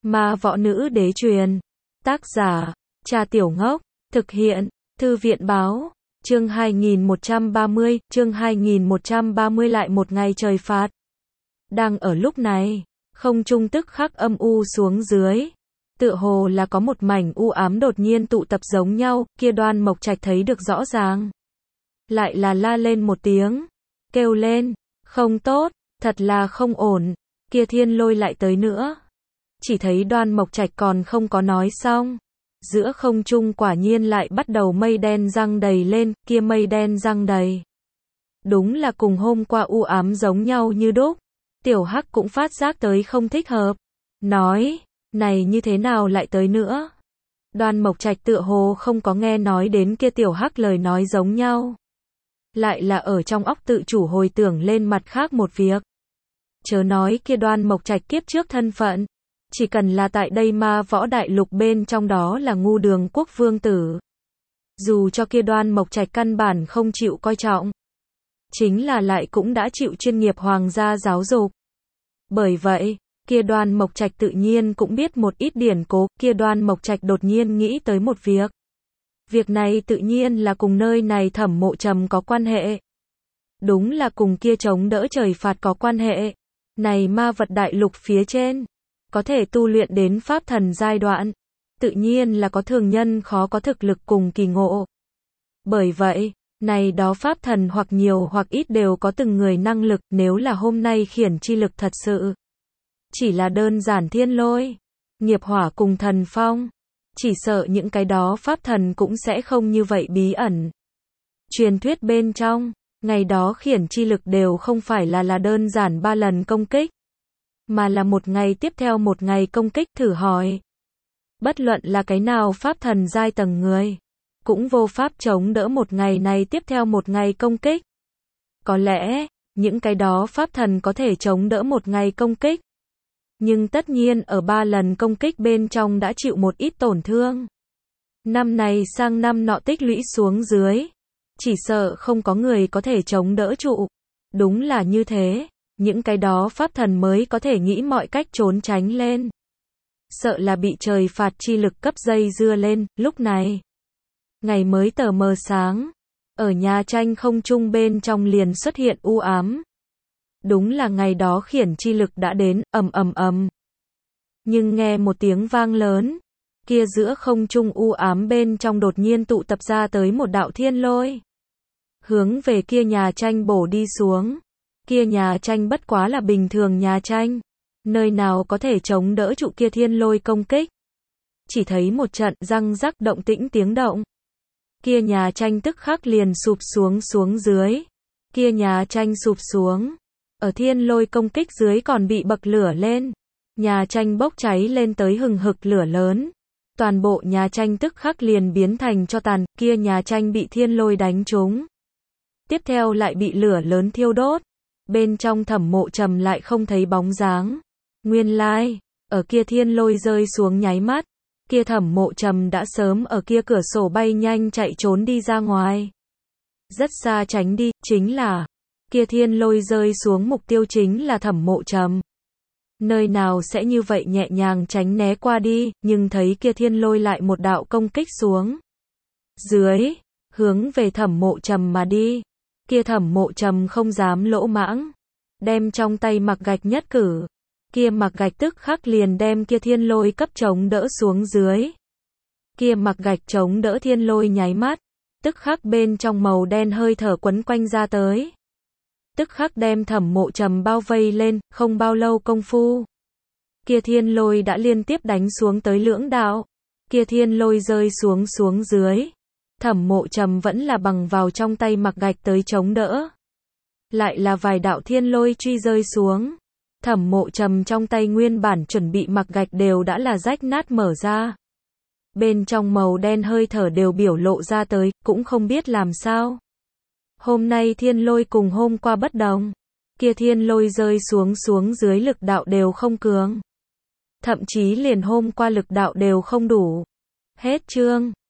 Ma võ nữ đế truyền. Tác giả, Trà Tiểu Ngốc. Thực hiện, Thư viện báo. Chương 2130, chương 2130 lại một ngày trời phạt. Đang ở lúc này, không trung tức khắc âm u xuống dưới. Tựa hồ là có một mảnh u ám đột nhiên tụ tập giống nhau, kia Đoan Mộc Trạch thấy được rõ ràng. Lại là la lên một tiếng, kêu lên, không tốt, thật là không ổn, kia Thiên Lôi lại tới nữa. Chỉ thấy Đoan Mộc Trạch còn không có nói xong. Giữa không trung quả nhiên lại bắt đầu mây đen giăng đầy lên, kia mây đen giăng đầy. Đúng là cùng hôm qua u ám giống nhau như đúc. Tiểu Hắc cũng phát giác tới không thích hợp. Nói, này như thế nào lại tới nữa? Đoan Mộc Trạch tựa hồ không có nghe nói đến kia Tiểu Hắc lời nói giống nhau. Lại là ở trong óc tự chủ hồi tưởng lên mặt khác một việc. Chớ nói kia Đoan Mộc Trạch kiếp trước thân phận. Chỉ cần là tại đây ma võ đại lục bên trong đó là Ngu Đường quốc vương tử. Dù cho kia Đoan Mộc Trạch căn bản không chịu coi trọng. Chính là lại cũng đã chịu chuyên nghiệp hoàng gia giáo dục. Bởi vậy, kia Đoan Mộc Trạch tự nhiên cũng biết một ít điển cố, kia Đoan Mộc Trạch đột nhiên nghĩ tới một việc. Việc này tự nhiên là cùng nơi này Thẩm Mộ Trầm có quan hệ. Đúng là cùng kia chống đỡ trời phạt có quan hệ. Này ma vật đại lục phía trên, có thể tu luyện đến pháp thần giai đoạn, tự nhiên là có thường nhân khó có thực lực cùng kỳ ngộ. Bởi vậy, này đó pháp thần hoặc nhiều hoặc ít đều có từng người năng lực, nếu là hôm nay khiển chi lực thật sự. Chỉ là đơn giản thiên lôi, nghiệp hỏa cùng thần phong, chỉ sợ những cái đó pháp thần cũng sẽ không như vậy bí ẩn. Truyền thuyết bên trong, ngày đó khiển chi lực đều không phải là đơn giản 3 lần công kích, mà là một ngày tiếp theo một ngày công kích. Thử hỏi, bất luận là cái nào pháp thần giai tầng người, cũng vô pháp chống đỡ một ngày này tiếp theo một ngày công kích. Có lẽ, những cái đó pháp thần có thể chống đỡ một ngày công kích, nhưng tất nhiên ở 3 lần công kích bên trong đã chịu một ít tổn thương. Năm này sang năm nọ tích lũy xuống dưới, chỉ sợ không có người có thể chống đỡ trụ. Đúng là như thế, những cái đó pháp thần mới có thể nghĩ mọi cách trốn tránh lên. Sợ là bị trời phạt chi lực cấp dây dưa lên. Lúc này, ngày mới tờ mờ sáng, ở nhà tranh không trung bên trong liền xuất hiện u ám. Đúng là ngày đó khiển chi lực đã đến, ầm ầm ầm. Nhưng nghe một tiếng vang lớn, kia giữa không trung u ám bên trong đột nhiên tụ tập ra tới một đạo thiên lôi. Hướng về kia nhà tranh bổ đi xuống. Kia nhà tranh bất quá là bình thường nhà tranh, nơi nào có thể chống đỡ trụ kia thiên lôi công kích. Chỉ thấy một trận răng rắc động tĩnh tiếng động. Kia nhà tranh tức khắc liền sụp xuống dưới. Kia nhà tranh sụp xuống, ở thiên lôi công kích dưới còn bị bậc lửa lên. Nhà tranh bốc cháy lên tới hừng hực lửa lớn. Toàn bộ nhà tranh tức khắc liền biến thành tro tàn, kia nhà tranh bị thiên lôi đánh trúng. Tiếp theo lại bị lửa lớn thiêu đốt. Bên trong Thẩm Mộ Trầm lại không thấy bóng dáng. Nguyên lai, ở kia thiên lôi rơi xuống nháy mắt, kia Thẩm Mộ Trầm đã sớm ở kia cửa sổ bay nhanh chạy trốn đi ra ngoài. Rất xa tránh đi, chính là, kia thiên lôi rơi xuống mục tiêu chính là Thẩm Mộ Trầm. Nơi nào sẽ như vậy nhẹ nhàng tránh né qua đi, nhưng thấy kia thiên lôi lại một đạo công kích xuống dưới, hướng về Thẩm Mộ Trầm mà đi. Kia Thẩm Mộ Trầm không dám lỗ mãng, đem trong tay mặc gạch nhất cử. Kia mặc gạch tức khắc liền đem kia thiên lôi cấp chống đỡ xuống dưới. Kia mặc gạch chống đỡ thiên lôi nháy mắt, tức khắc bên trong màu đen hơi thở quấn quanh ra tới. Tức khắc đem Thẩm Mộ Trầm bao vây lên, không bao lâu công phu. Kia thiên lôi đã liên tiếp đánh xuống tới lưỡng đạo. Kia thiên lôi rơi xuống dưới. Thẩm Mộ Trầm vẫn là bằng vào trong tay mặc gạch tới chống đỡ. Lại là vài đạo thiên lôi truy rơi xuống. Thẩm Mộ Trầm trong tay nguyên bản chuẩn bị mặc gạch đều đã là rách nát mở ra. Bên trong màu đen hơi thở đều biểu lộ ra tới, cũng không biết làm sao. Hôm nay thiên lôi cùng hôm qua bất đồng. Kia thiên lôi rơi xuống dưới lực đạo đều không cường. Thậm chí liền hôm qua lực đạo đều không đủ. Hết chương.